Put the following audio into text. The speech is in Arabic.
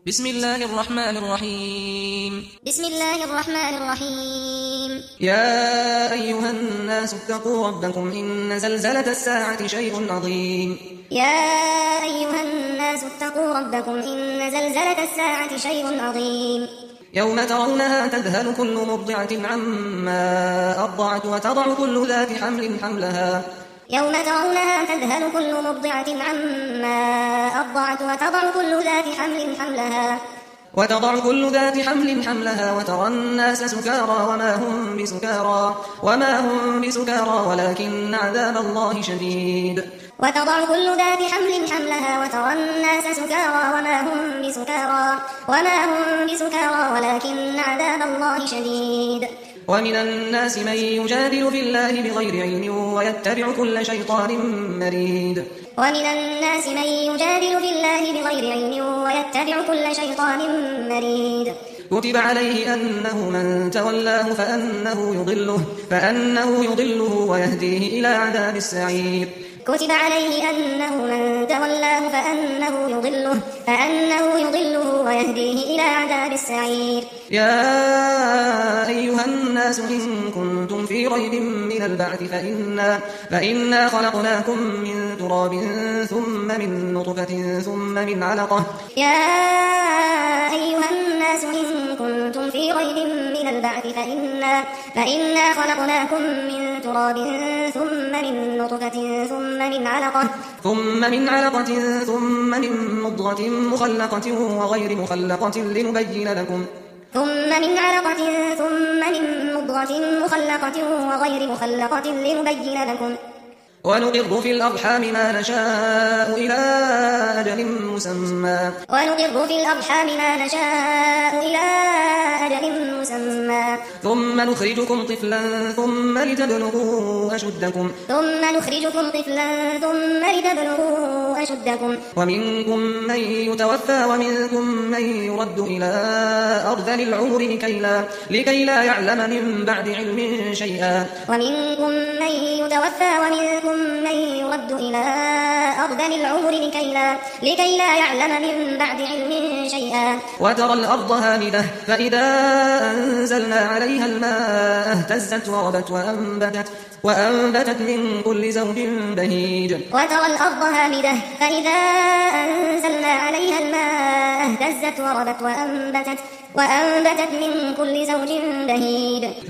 بسم الله الرحمن الرحيم بسم الله الرحمن الرحيم يا أيها الناس اتقوا ربكم إن زلزلة الساعة شيء عظيم يا أيها الناس اتقوا ربكم إن زلزلة الساعة شيء عظيم يوم ترونها تذهل كل مرضعة عما أرضعت وتضع كل ذات حمل حملها يوم ترونها تذهل كل مرضعة عما أرضعت وتضع كل ذات حمل حملها وترى الناس سكارى وما هم بسكارى ولكن عذاب الله شديد وتضع كل ذات حمل حملها وترى الناس سكارى وما هم بسكارى ولكن عذاب الله شديد ومن الناس من يجادل في الله بغير علم ويتبع كل شيطان مريد ومن الناس من يجادل في الله بغير علم ويتبع كل شيطان مريد كتب عليه أنه من تولاه فأنه يضله ويهديه إلى عذاب السعير كتب عليه أنه من تولاه فأنه يضله ويهديه إلى عذاب السعير يا أيها الناس إن كنتم في ريب من البعث فإنا خلقناكم من تراب ثم من نطفة ثم من علقة يا أيها الناس إن كنتم في ريب من البعث فإنا خلقناكم من تراب ثم من نطفة ثم من علقة ثم من مضغة مخلقة وغير مخلقة لنبين لكم ونقر في الأرحام ما نشاء إلى أجل مسمى ثم نخرجكم طفلا ثم لتبلغوا أشدكم ومنكم من يتوفى ومنكم من يرد إلى أرذل العمر لكي لا يعلم من بعد علم شيئا وترى الأرض هامدة فإذا أنزلنا عليها الماء اهتزت وربت وأنبتت من كل زوج بهيج وترى الأرض هامدة فإذا أنزلنا عليها الماء اهتزت وربت وأنبتت من كل زوج بهيج